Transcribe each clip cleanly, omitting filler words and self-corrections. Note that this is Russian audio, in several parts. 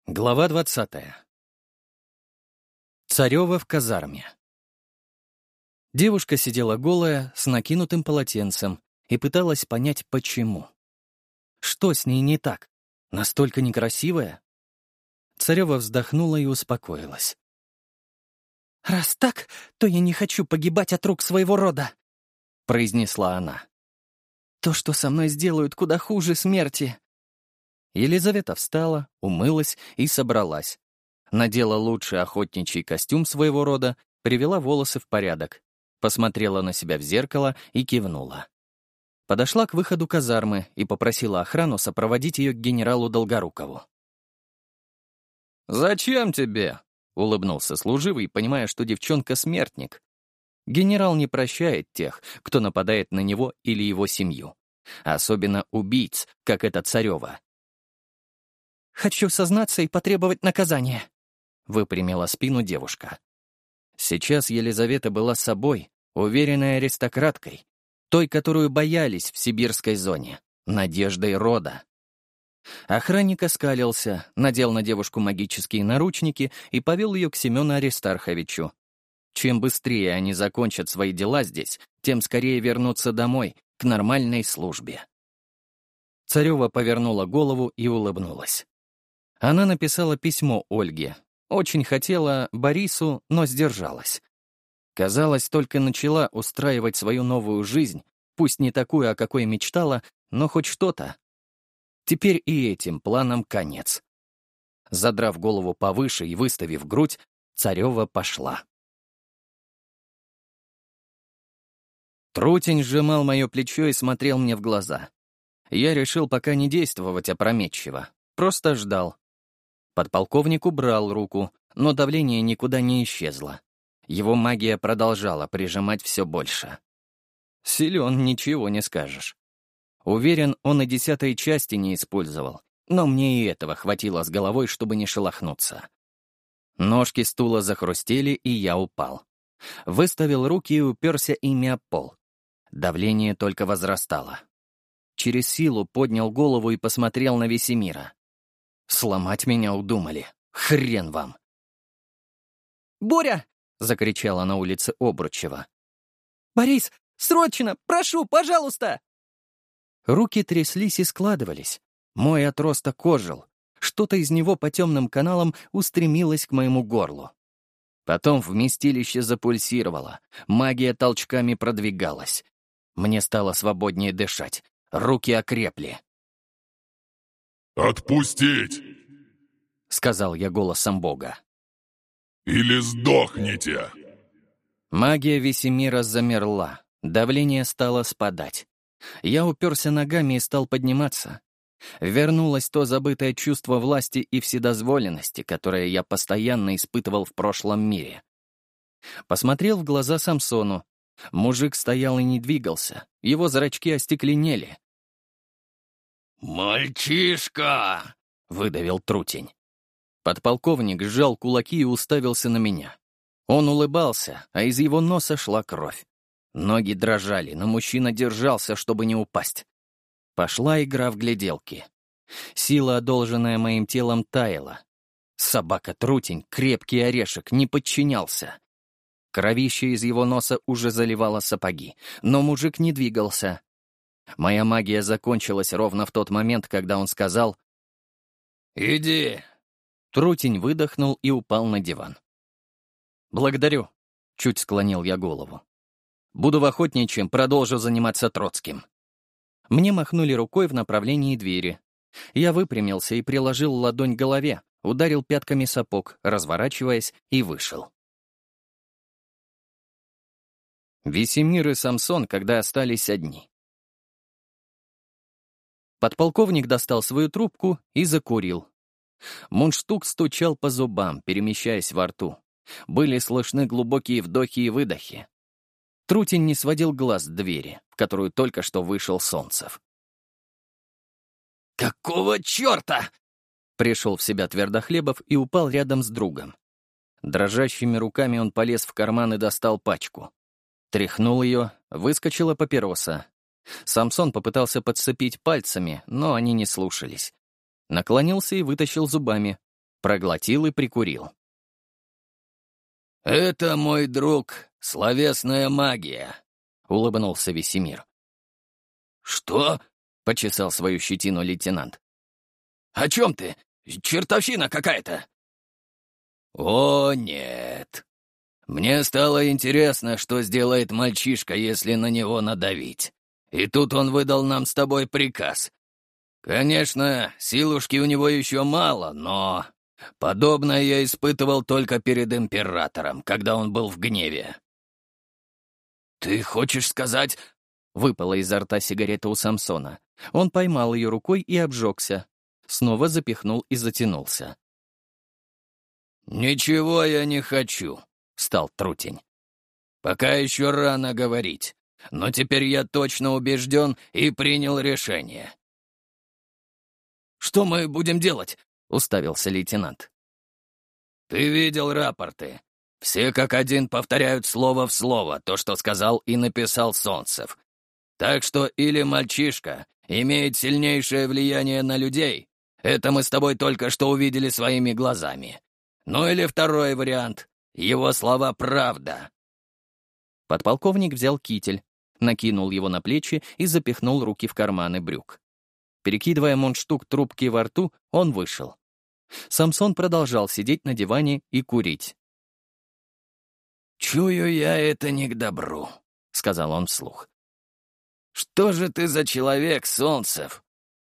Глава 20. Царёва в казарме. Девушка сидела голая, с накинутым полотенцем, и пыталась понять, почему. Что с ней не так? Настолько некрасивая? Царёва вздохнула и успокоилась. «Раз так, то я не хочу погибать от рук своего рода», — произнесла она. «То, что со мной сделают, куда хуже смерти». Елизавета встала, умылась и собралась. Надела лучший охотничий костюм своего рода, привела волосы в порядок, посмотрела на себя в зеркало и кивнула. Подошла к выходу казармы и попросила охрану сопроводить ее к генералу Долгорукову. «Зачем тебе?» — улыбнулся служивый, понимая, что девчонка смертник. Генерал не прощает тех, кто нападает на него или его семью. Особенно убийц, как эта Царёва. «Хочу сознаться и потребовать наказания», — выпрямила спину девушка. Сейчас Елизавета была собой, уверенной аристократкой, той, которую боялись в сибирской зоне, надеждой рода. Охранник оскалился, надел на девушку магические наручники и повел ее к Семену Аристарховичу. Чем быстрее они закончат свои дела здесь, тем скорее вернутся домой, к нормальной службе. Царёва повернула голову и улыбнулась. Она написала письмо Ольге. Очень хотела Борису, но сдержалась. Казалось, только начала устраивать свою новую жизнь, пусть не такую, о какой мечтала, но хоть что-то. Теперь и этим планам конец. Задрав голову повыше и выставив грудь, Царёва пошла. Трутень сжимал мое плечо и смотрел мне в глаза. Я решил пока не действовать опрометчиво, просто ждал. Подполковник убрал руку, но давление никуда не исчезло. Его магия продолжала прижимать все больше. Силен, ничего не скажешь. Уверен, он и 10-й части не использовал, но мне и этого хватило с головой, чтобы не шелохнуться. Ножки стула захрустели, и я упал. Выставил руки и уперся ими об пол. Давление только возрастало. Через силу поднял голову и посмотрел на Весемира. Сломать меня удумали. Хрен вам. «Боря!» — закричала на улице Обручева. «Борис, срочно! Прошу, пожалуйста!» Руки тряслись и складывались. Мой отросток ожил. Что-то из него по темным каналам устремилось к моему горлу. Потом вместилище запульсировало. Магия толчками продвигалась. Мне стало свободнее дышать. Руки окрепли. «Отпустить!» — сказал я голосом Бога. «Или сдохните!» Магия Весемира замерла, давление стало спадать. Я уперся ногами и стал подниматься. Вернулось то забытое чувство власти и вседозволенности, которое я постоянно испытывал в прошлом мире. Посмотрел в глаза Самсону. Мужик стоял и не двигался, его зрачки остекленели. «Мальчишка!» — выдавил Трутень. Подполковник сжал кулаки и уставился на меня. Он улыбался, а из его носа шла кровь. Ноги дрожали, но мужчина держался, чтобы не упасть. Пошла игра в гляделки. Сила, одолженная моим телом, таяла. Собака-трутень, крепкий орешек, не подчинялся. Кровище из его носа уже заливало сапоги, но мужик не двигался. Моя магия закончилась ровно в тот момент, когда он сказал «Иди». Трутень выдохнул и упал на диван. «Благодарю», — чуть склонил я голову. «Буду в охотничьем, продолжу заниматься Троцким». Мне махнули рукой в направлении двери. Я выпрямился и приложил ладонь к голове, ударил пятками сапог, разворачиваясь, и вышел. Весемир и Самсон, когда остались одни. Подполковник достал свою трубку и закурил. Мундштук стучал по зубам, перемещаясь во рту. Были слышны глубокие вдохи и выдохи. Трутень не сводил глаз с двери, в которую только что вышел Солнцев. «Какого черта?» Пришел в себя Твердохлебов и упал рядом с другом. Дрожащими руками он полез в карман и достал пачку. Тряхнул ее, выскочила папироса. Самсон попытался подцепить пальцами, но они не слушались. Наклонился и вытащил зубами. проглотил и прикурил. «Это, мой друг, словесная магия», — улыбнулся Весемир. «Что?» — почесал свою щетину лейтенант. «О чем ты? Чертовщина какая-то!» «О, нет. Мне стало интересно, что сделает мальчишка, если на него надавить. И тут он выдал нам с тобой приказ. Конечно, силушки у него еще мало, но подобное я испытывал только перед императором, когда он был в гневе». «Ты хочешь сказать...» — выпала изо рта сигарета у Самсона. Он поймал ее рукой и обжегся. Снова запихнул и затянулся. «Ничего я не хочу», — стал Трутень. «Пока еще рано говорить, но теперь я точно убежден и принял решение». «Что мы будем делать?» — уставился лейтенант. «Ты видел рапорты. Все как один повторяют слово в слово то, что сказал и написал Солнцев. Так что или мальчишка имеет сильнейшее влияние на людей, это мы с тобой только что увидели своими глазами. Ну или второй вариант, его слова правда». Подполковник взял китель, накинул его на плечи и запихнул руки в карманы брюк. Перекидывая мундштук трубки во рту, он вышел. Самсон продолжал сидеть на диване и курить. «Чую я это не к добру», — сказал он вслух. «Что же ты за человек, Солнцев?»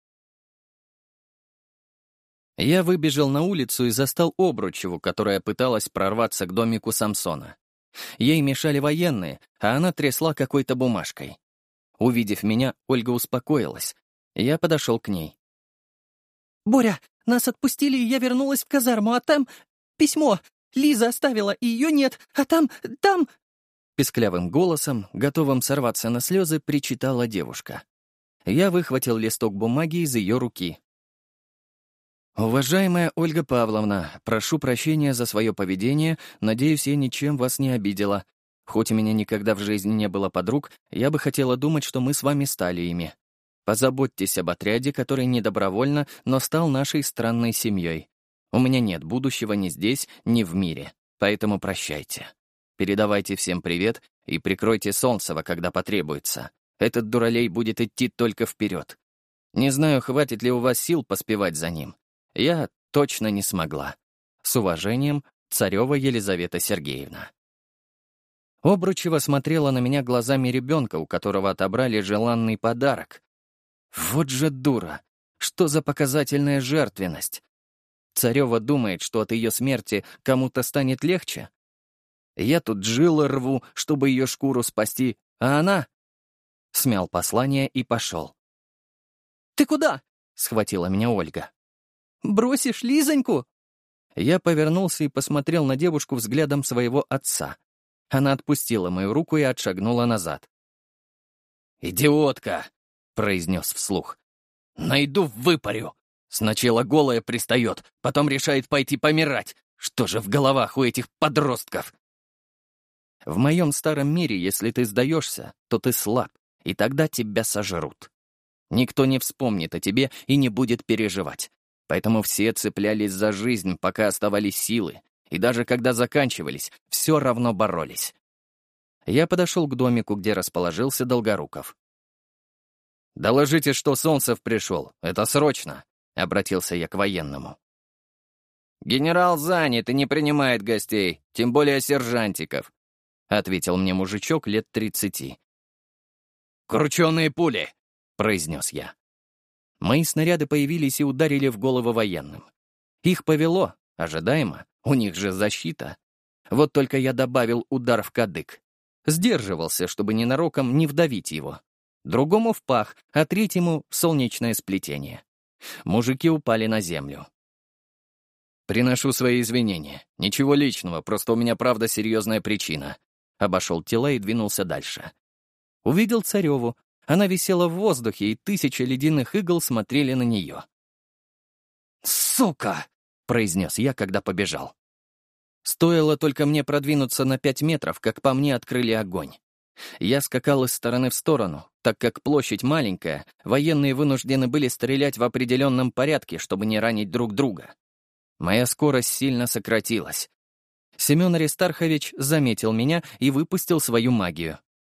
Я выбежал на улицу и застал Обручеву, которая пыталась прорваться к домику Самсона. Ей мешали военные, а она трясла какой-то бумажкой. Увидев меня, Ольга успокоилась. Я подошел к ней. «Боря, нас отпустили, и я вернулась в казарму, а там письмо. Лиза оставила, и ее нет, а там... Писклявым голосом, готовым сорваться на слезы, причитала девушка. Я выхватил листок бумаги из ее руки. «Уважаемая Ольга Павловна, прошу прощения за свое поведение, надеюсь, я ничем вас не обидела. Хоть у меня никогда в жизни не было подруг, я бы хотела думать, что мы с вами стали ими. Позаботьтесь об отряде, который не добровольно, но стал нашей странной семьей. У меня нет будущего ни здесь, ни в мире, поэтому прощайте. Передавайте всем привет и прикройте Солнцева, когда потребуется. Этот дуралей будет идти только вперед. Не знаю, хватит ли у вас сил поспевать за ним. Я точно не смогла. С уважением, Царева Елизавета Сергеевна». Обручева смотрела на меня глазами ребенка, у которого отобрали желанный подарок. Вот же дура! Что за показательная жертвенность? Царева думает, что от ее смерти кому-то станет легче? Я тут жилы рву, чтобы ее шкуру спасти, а она... Смял послание и пошел. «Ты куда?» — схватила меня Ольга. «Бросишь Лизоньку?» Я повернулся и посмотрел на девушку взглядом своего отца. Она отпустила мою руку и отшагнула назад. «Идиотка!» — произнес вслух. «Найду, выпарю. Сначала голая пристает, потом решает пойти помирать. Что же в головах у этих подростков?» В моем старом мире, если ты сдаешься, то ты слаб, и тогда тебя сожрут. Никто не вспомнит о тебе и не будет переживать. Поэтому все цеплялись за жизнь, пока оставались силы, и даже когда заканчивались, все равно боролись. Я подошел к домику, где расположился Долгоруков. «Доложите, что Солнцев пришел. Это срочно», — обратился я к военному. «Генерал занят и не принимает гостей, тем более сержантиков», — ответил мне мужичок лет 30. «Крученые пули», — произнес я. Мои снаряды появились и ударили в головы военным. Их повело, ожидаемо, у них же защита. Вот только я добавил удар в кадык. Сдерживался, чтобы ненароком не вдавить его. Другому в пах, а третьему — в солнечное сплетение. Мужики упали на землю. «Приношу свои извинения. Ничего личного, просто у меня правда серьезная причина». Обошел тела и двинулся дальше. Увидел Цареву. Она висела в воздухе, и 1000 ледяных игл смотрели на нее. «Сука!» — произнес я, когда побежал. Стоило только мне продвинуться на 5 метров, как по мне открыли огонь. Я скакал из стороны в сторону, так как площадь маленькая, военные вынуждены были стрелять в определенном порядке, чтобы не ранить друг друга. Моя скорость сильно сократилась. Семен Аристархович заметил меня и выпустил свою магию.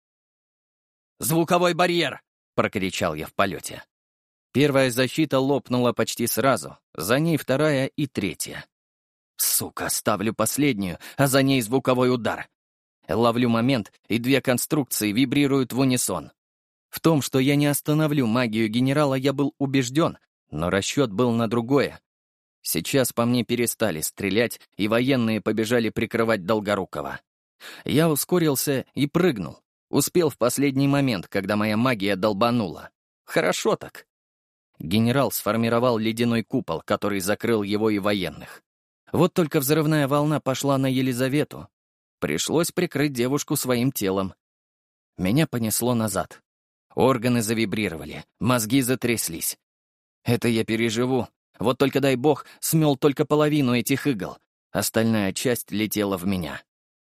«Звуковой барьер!» — прокричал я в полете. Первая защита лопнула почти сразу, за ней вторая и третья. Сука, ставлю последнюю, а за ней звуковой удар. Ловлю момент, и две конструкции вибрируют в унисон. В том, что я не остановлю магию генерала, я был убежден, но расчет был на другое. Сейчас по мне перестали стрелять, и военные побежали прикрывать Долгорукова. Я ускорился и прыгнул. Успел в последний момент, когда моя магия долбанула. Хорошо так. Генерал сформировал ледяной купол, который закрыл его и военных. Вот только взрывная волна пошла на Елизавету. Пришлось прикрыть девушку своим телом. Меня понесло назад. Органы завибрировали, мозги затряслись. Это я переживу. Вот только, дай бог, смел только половину этих игл. Остальная часть летела в меня.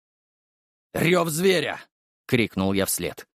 «Рев зверя!» — крикнул я вслед.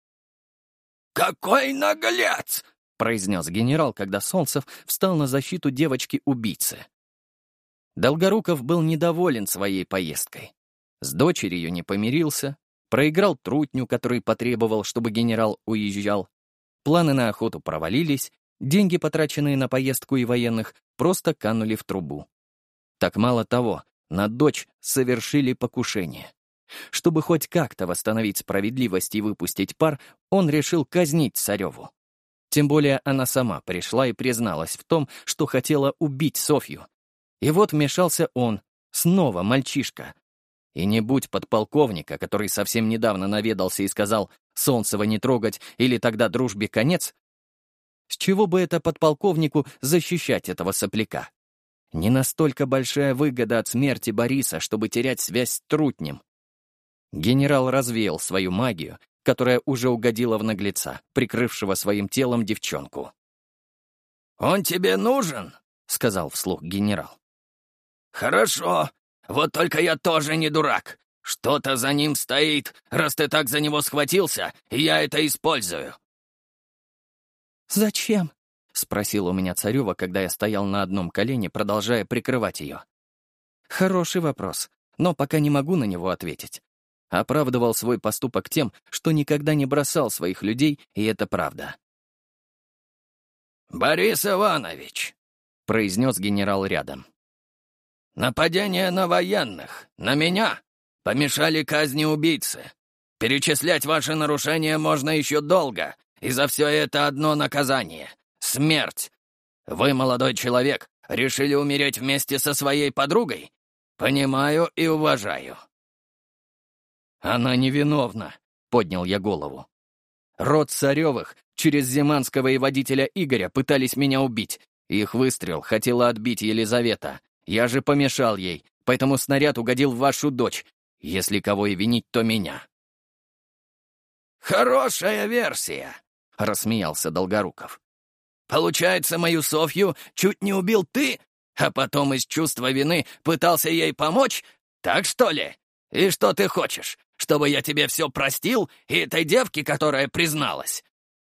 «Какой наглец!» — произнес генерал, когда Солнцев встал на защиту девочки-убийцы. Долгоруков был недоволен своей поездкой. С дочерью не помирился, проиграл трутню, который потребовал, чтобы генерал уезжал. Планы на охоту провалились, деньги, потраченные на поездку и военных, просто канули в трубу. Так мало того, на дочь совершили покушение. Чтобы хоть как-то восстановить справедливость и выпустить пар, он решил казнить Цареву. Тем более она сама пришла и призналась в том, что хотела убить Софью. И вот вмешался он, снова мальчишка. И не будь подполковника, который совсем недавно наведался и сказал «Солнцева не трогать» или «Тогда дружбе конец», с чего бы это подполковнику защищать этого сопляка? Не настолько большая выгода от смерти Бориса, чтобы терять связь с трутнем. Генерал развеял свою магию, которая уже угодила в наглеца, прикрывшего своим телом девчонку. «Он тебе нужен?» — сказал вслух генерал. «Хорошо. Вот только я тоже не дурак. Что-то за ним стоит, раз ты так за него схватился, и я это использую». «Зачем?» — спросила у меня Царева, когда я стоял на одном колене, продолжая прикрывать ее. Хороший вопрос, но пока не могу на него ответить. Оправдывал свой поступок тем, что никогда не бросал своих людей, и это правда. «Борис Иванович», — произнес генерал рядом. «Нападение на военных, на меня, помешали казни убийцы. Перечислять ваши нарушения можно еще долго, и за все это одно наказание — смерть. Вы, молодой человек, решили умереть вместе со своей подругой? Понимаю и уважаю». «Она невиновна», — поднял я голову. «Род Царевых через Зиманского и водителя Игоря пытались меня убить. Их выстрел хотела отбить Елизавета. Я же помешал ей, поэтому снаряд угодил в вашу дочь. Если кого и винить, то меня». «Хорошая версия», — рассмеялся Долгоруков. «Получается, мою Софью чуть не убил ты, а потом из чувства вины пытался ей помочь? Так что ли? И что ты хочешь, чтобы я тебе все простил и этой девке, которая призналась?»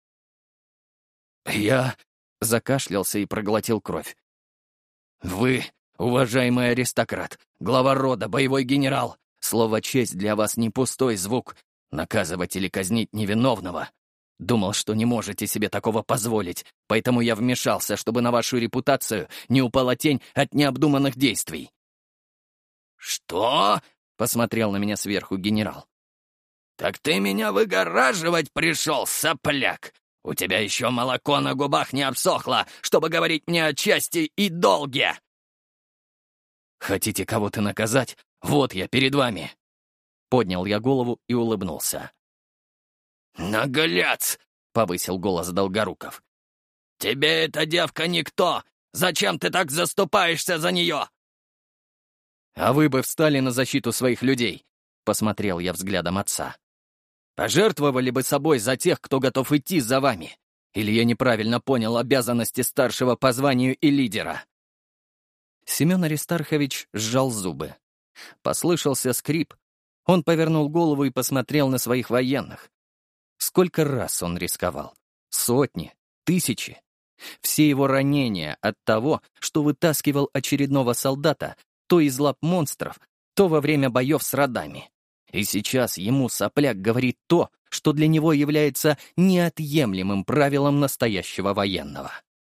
Я закашлялся и проглотил кровь. «Вы, уважаемый аристократ, глава рода, боевой генерал, слово «честь» для вас не пустой звук. Наказывать или казнить невиновного. Думал, что не можете себе такого позволить, поэтому я вмешался, чтобы на вашу репутацию не упала тень от необдуманных действий». «Что?» — посмотрел на меня сверху генерал. «Так ты меня выгораживать пришел, сопляк! У тебя еще молоко на губах не обсохло, чтобы говорить мне о чести и долге!» «Хотите кого-то наказать? Вот я перед вами!» Поднял я голову и улыбнулся. «Наглец!» — повысил голос Долгоруков. «Тебе эта девка никто! Зачем ты так заступаешься за нее?» «А вы бы встали на защиту своих людей», — посмотрел я взглядом отца. «Пожертвовали бы собой за тех, кто готов идти за вами. Или я неправильно понял обязанности старшего по званию и лидера?» Семен Аристархович сжал зубы. Послышался скрип. Он повернул голову и посмотрел на своих военных. Сколько раз он рисковал? Сотни, тысячи. Все его ранения от того, что вытаскивал очередного солдата то из лап монстров, то во время боев с родами. И сейчас ему сопляк говорит то, что для него является неотъемлемым правилом настоящего военного.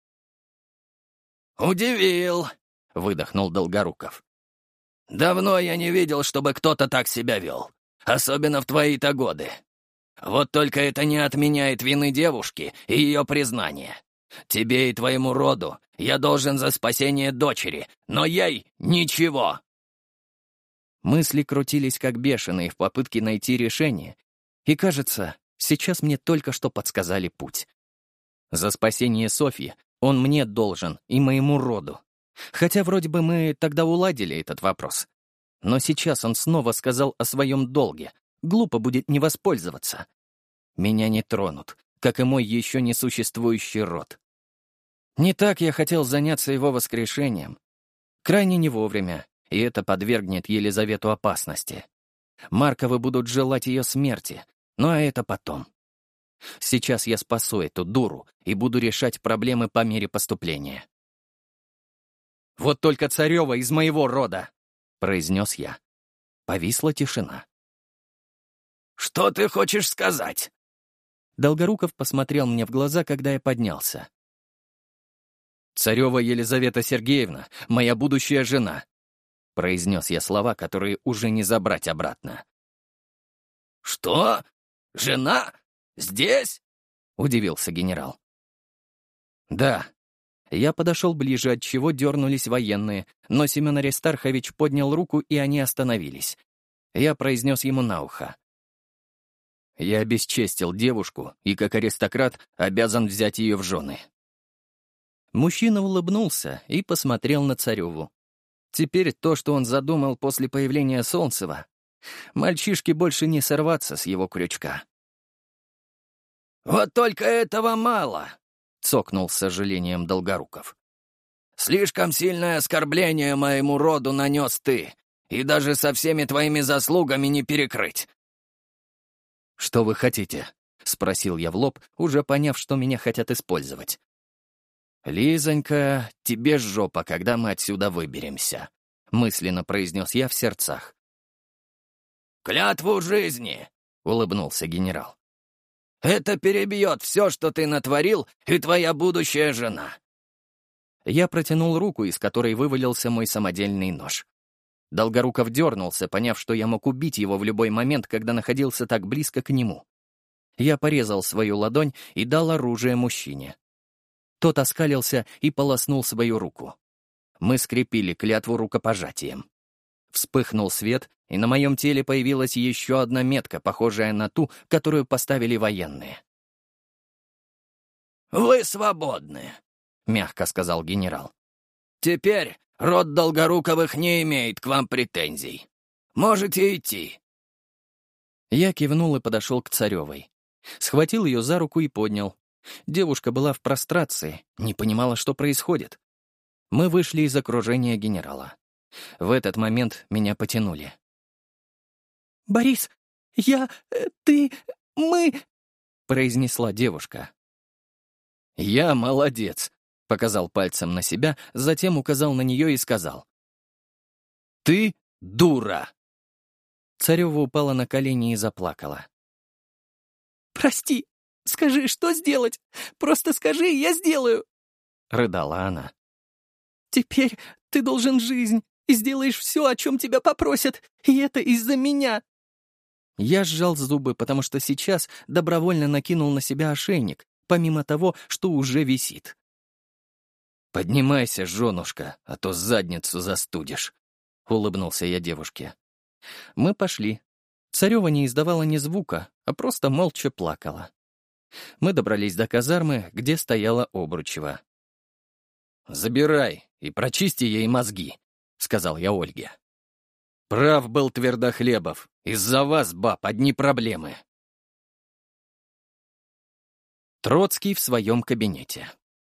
«Удивил», — выдохнул Долгоруков. «Давно я не видел, чтобы кто-то так себя вел, особенно в твои-то годы. Вот только это не отменяет вины девушки и ее признания. Тебе и твоему роду я должен за спасение дочери, но ей ничего». Мысли крутились как бешеные в попытке найти решение, и, кажется, сейчас мне только что подсказали путь. За спасение Софьи он мне должен и моему роду. Хотя вроде бы мы тогда уладили этот вопрос. Но сейчас он снова сказал о своем долге. Глупо будет не воспользоваться. Меня не тронут, как и мой еще не существующий род. Не так я хотел заняться его воскрешением. Крайне не вовремя, и это подвергнет Елизавету опасности. Марковы будут желать ее смерти, но это потом. Сейчас я спасу эту дуру и буду решать проблемы по мере поступления. «Вот только Царева из моего рода!» — произнес я. Повисла тишина. «Что ты хочешь сказать?» Долгоруков посмотрел мне в глаза, когда я поднялся. «Царева Елизавета Сергеевна, моя будущая жена», — произнес я слова, которые уже не забрать обратно. «Что? Жена? Здесь?» — удивился генерал. «Да». Я подошел ближе, отчего дернулись военные, но Семен Аристархович поднял руку, и они остановились. Я произнес ему на ухо. «Я обесчестил девушку и, как аристократ, обязан взять ее в жены». Мужчина улыбнулся и посмотрел на Цареву. Теперь то, что он задумал после появления Солнцева, мальчишке больше не сорваться с его крючка. «Вот только этого мало», — цокнул с сожалением Долгоруков. «Слишком сильное оскорбление моему роду нанес ты, и даже со всеми твоими заслугами не перекрыть». «Что вы хотите?» — спросил я в лоб, уже поняв, что меня хотят использовать. «Лизонька, тебе жопа, когда мы отсюда выберемся», — мысленно произнес я в сердцах. «Клятву жизни», — улыбнулся генерал. «Это перебьет все, что ты натворил, и твоя будущая жена». Я протянул руку, из которой вывалился мой самодельный нож. Долгоруков дернулся, поняв, что я мог убить его в любой момент, когда находился так близко к нему. Я порезал свою ладонь и дал оружие мужчине. Тот оскалился и полоснул свою руку. Мы скрепили клятву рукопожатием. Вспыхнул свет, и на моем теле появилась еще одна метка, похожая на ту, которую поставили военные. «Вы свободны», — мягко сказал генерал. «Теперь род Долгоруковых не имеет к вам претензий. Можете идти». Я кивнул и подошел к Царевой. Схватил ее за руку и поднял. Девушка была в прострации, не понимала, что происходит. Мы вышли из окружения генерала. В этот момент меня потянули. «Борис, мы...» — произнесла девушка. «Я молодец», — показал пальцем на себя, затем указал на нее и сказал. «Ты дура!» Царева упала на колени и заплакала. «Прости, скажи, что сделать? Просто скажи, я сделаю!» — рыдала она. «Теперь ты должен жизнь и сделаешь все, о чем тебя попросят, и это из-за меня!» Я сжал зубы, потому что сейчас добровольно накинул на себя ошейник, помимо того, что уже висит. «Поднимайся, женушка, а то задницу застудишь», — улыбнулся я девушке. Мы пошли. Царева не издавала ни звука, а просто молча плакала. Мы добрались до казармы, где стояла Обручева. «Забирай и прочисти ей мозги», — сказал я Ольге. «Прав был Твердохлебов. Из-за вас, баб, одни проблемы». Троцкий в своем кабинете.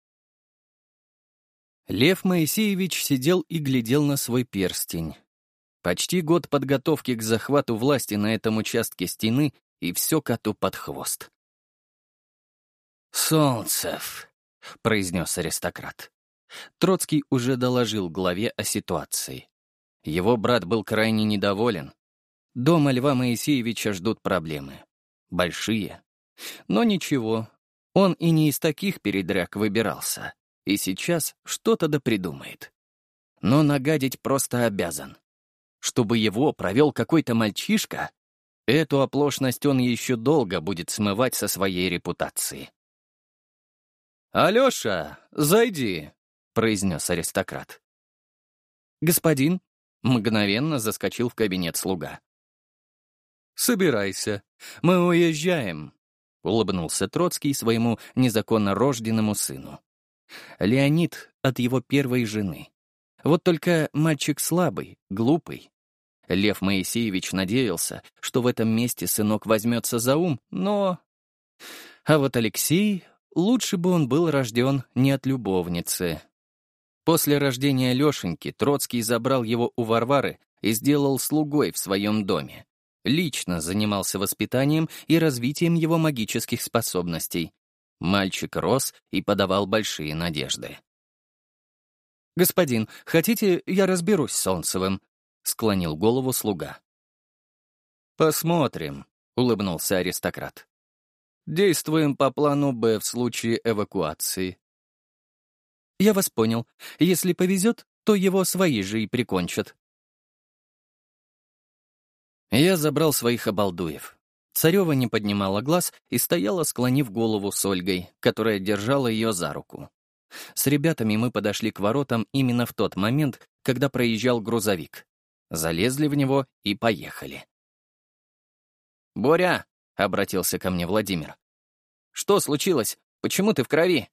Лев Моисеевич сидел и глядел на свой перстень. Почти год подготовки к захвату власти на этом участке стены, и все коту под хвост. «Солнцев», — произнес аристократ. Троцкий уже доложил главе о ситуации. Его брат был крайне недоволен. Дома Льва Моисеевича ждут проблемы. Большие. Но ничего, он и не из таких передряг выбирался. И сейчас что-то да придумает. Но нагадить просто обязан. Чтобы его провел какой-то мальчишка, эту оплошность он еще долго будет смывать со своей репутации. «Алеша, зайди», — произнес аристократ. «Господин», — мгновенно заскочил в кабинет слуга. «Собирайся, мы уезжаем», — улыбнулся Троцкий своему незаконно рожденному сыну. Леонид от его первой жены. Вот только мальчик слабый, глупый. Лев Моисеевич надеялся, что в этом месте сынок возьмется за ум, но... А вот Алексей, лучше бы он был рожден не от любовницы. После рождения Лешеньки Троцкий забрал его у Варвары и сделал слугой в своем доме. Лично занимался воспитанием и развитием его магических способностей. Мальчик рос и подавал большие надежды. «Господин, хотите, я разберусь с Солнцевым?» — склонил голову слуга. «Посмотрим», — улыбнулся аристократ. «Действуем по плану «Б» в случае эвакуации». «Я вас понял. Если повезет, то его свои же и прикончат». Я забрал своих обалдуев. Царева не поднимала глаз и стояла, склонив голову с Ольгой, которая держала ее за руку. С ребятами мы подошли к воротам именно в тот момент, когда проезжал грузовик. Залезли в него и поехали. «Боря!» — обратился ко мне Владимир. «Что случилось? Почему ты в крови?»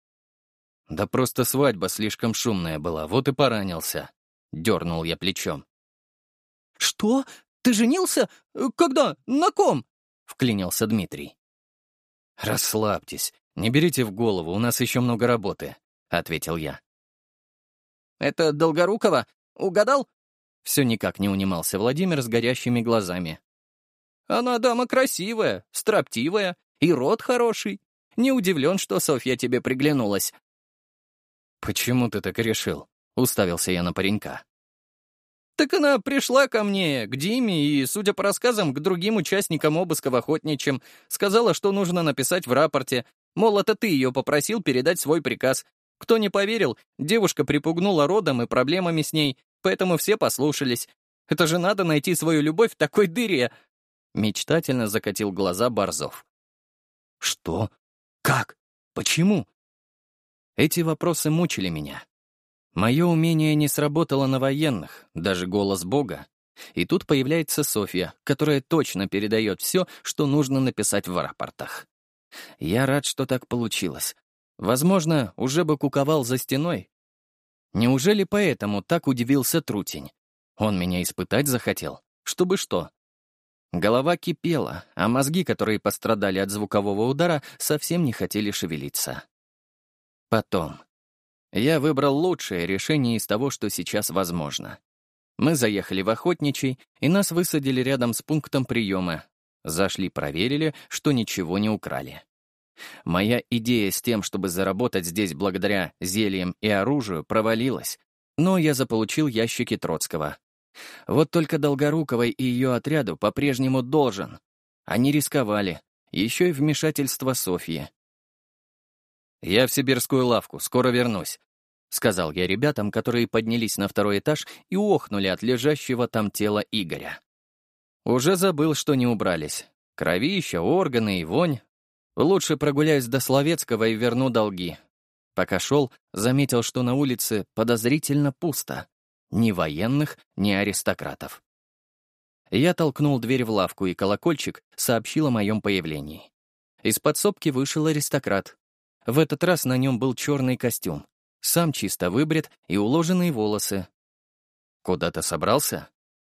«Да просто свадьба слишком шумная была, вот и поранился», — дернул я плечом. «Что? Ты женился? Когда? На ком?» — вклинился Дмитрий. «Расслабьтесь, не берите в голову, у нас еще много работы», — ответил я. «Это Долгорукова? Угадал?» Все никак не унимался Владимир с горящими глазами. «Она дама красивая, строптивая, и род хороший. Не удивлен, что Софья тебе приглянулась». «Почему ты так решил?» — уставился я на паренька. «Так она пришла ко мне, к Диме, и, судя по рассказам, к другим участникам обыска в Охотничьем, сказала, что нужно написать в рапорте, мол, это ты ее попросил передать свой приказ. Кто не поверил, девушка припугнула родом и проблемами с ней, поэтому все послушались. Это же надо найти свою любовь в такой дыре!» Мечтательно закатил глаза Борзов. «Что? Как? Почему?» Эти вопросы мучили меня. Мое умение не сработало на военных, даже голос Бога. И тут появляется Софья, которая точно передает все, что нужно написать в рапортах. Я рад, что так получилось. Возможно, уже бы куковал за стеной. Неужели поэтому так удивился Трутень? Он меня испытать захотел? Чтобы что? Голова кипела, а мозги, которые пострадали от звукового удара, совсем не хотели шевелиться. Потом. Я выбрал лучшее решение из того, что сейчас возможно. Мы заехали в Охотничий, и нас высадили рядом с пунктом приема. Зашли, проверили, что ничего не украли. Моя идея с тем, чтобы заработать здесь благодаря зельям и оружию, провалилась, но я заполучил ящики Троцкого. Вот только Долгоруковой и ее отряду по-прежнему должен. Они рисковали, еще и вмешательство Софьи. «Я в сибирскую лавку, скоро вернусь», — сказал я ребятам, которые поднялись на второй этаж и охнули от лежащего там тела Игоря. Уже забыл, что не убрались. Кровища, органы и вонь. Лучше прогуляюсь до Словецкого и верну долги. Пока шел, заметил, что на улице подозрительно пусто. Ни военных, ни аристократов. Я толкнул дверь в лавку, и колокольчик сообщил о моем появлении. Из подсобки вышел аристократ. В этот раз на нем был черный костюм, сам чисто выбрит и уложенные волосы. «Куда-то собрался?»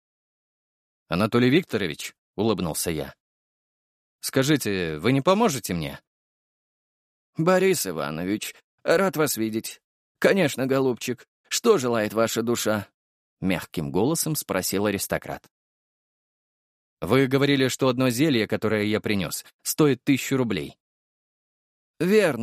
«Анатолий Викторович», — улыбнулся я. «Скажите, вы не поможете мне?» «Борис Иванович, рад вас видеть. Конечно, голубчик, что желает ваша душа?» — мягким голосом спросил аристократ. «Вы говорили, что одно зелье, которое я принес, стоит 1000 рублей». «Верно.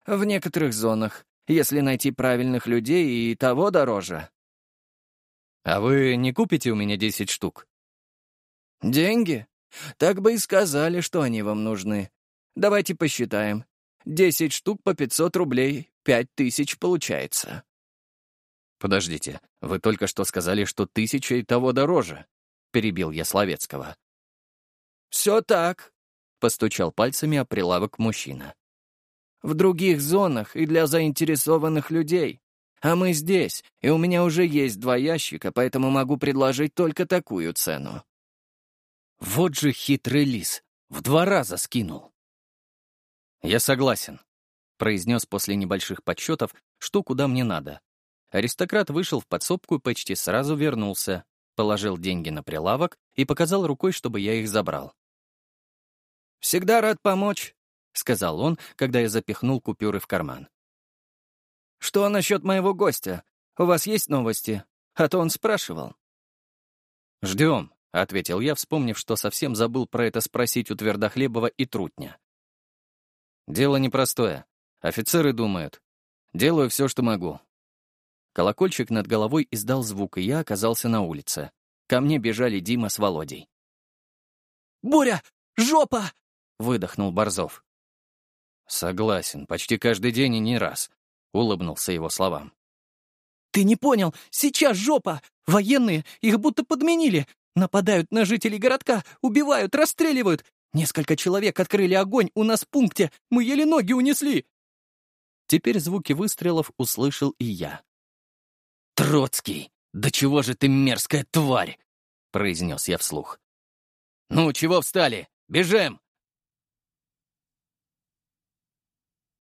В некоторых зонах, если найти правильных людей, и того дороже. А вы не купите у меня 10 штук? Деньги? Так бы и сказали, что они вам нужны. Давайте посчитаем. 10 штук по 500 рублей, 5000 получается. Подождите, вы только что сказали, что 1000 и того дороже. Перебил я Словецкого. Все так, постучал пальцами о прилавок мужчина. В других зонах и для заинтересованных людей. А мы здесь, и у меня уже есть 2 ящика, поэтому могу предложить только такую цену. Вот же хитрый лис. В 2 раза скинул. «Я согласен», — произнес после небольших подсчетов, что куда мне надо. Аристократ вышел в подсобку и почти сразу вернулся, положил деньги на прилавок и показал рукой, чтобы я их забрал. «Всегда рад помочь», — сказал он, когда я запихнул купюры в карман. «Что насчет моего гостя? У вас есть новости? А то он спрашивал». «Ждем», — ответил я, вспомнив, что совсем забыл про это спросить у Твердохлебова и Трутня. «Дело непростое. Офицеры думают. Делаю все, что могу». Колокольчик над головой издал звук, и я оказался на улице. Ко мне бежали Дима с Володей. «Боря, жопа!» — выдохнул Борзов. «Согласен, почти каждый день и не раз», — улыбнулся его словам. «Ты не понял, сейчас жопа! Военные, их будто подменили. Нападают на жителей городка, убивают, расстреливают. Несколько человек открыли огонь у нас в пункте, мы еле ноги унесли». Теперь звуки выстрелов услышал и я. «Троцкий, да чего же ты мерзкая тварь!» — произнес я вслух. «Ну, чего встали? Бежим!»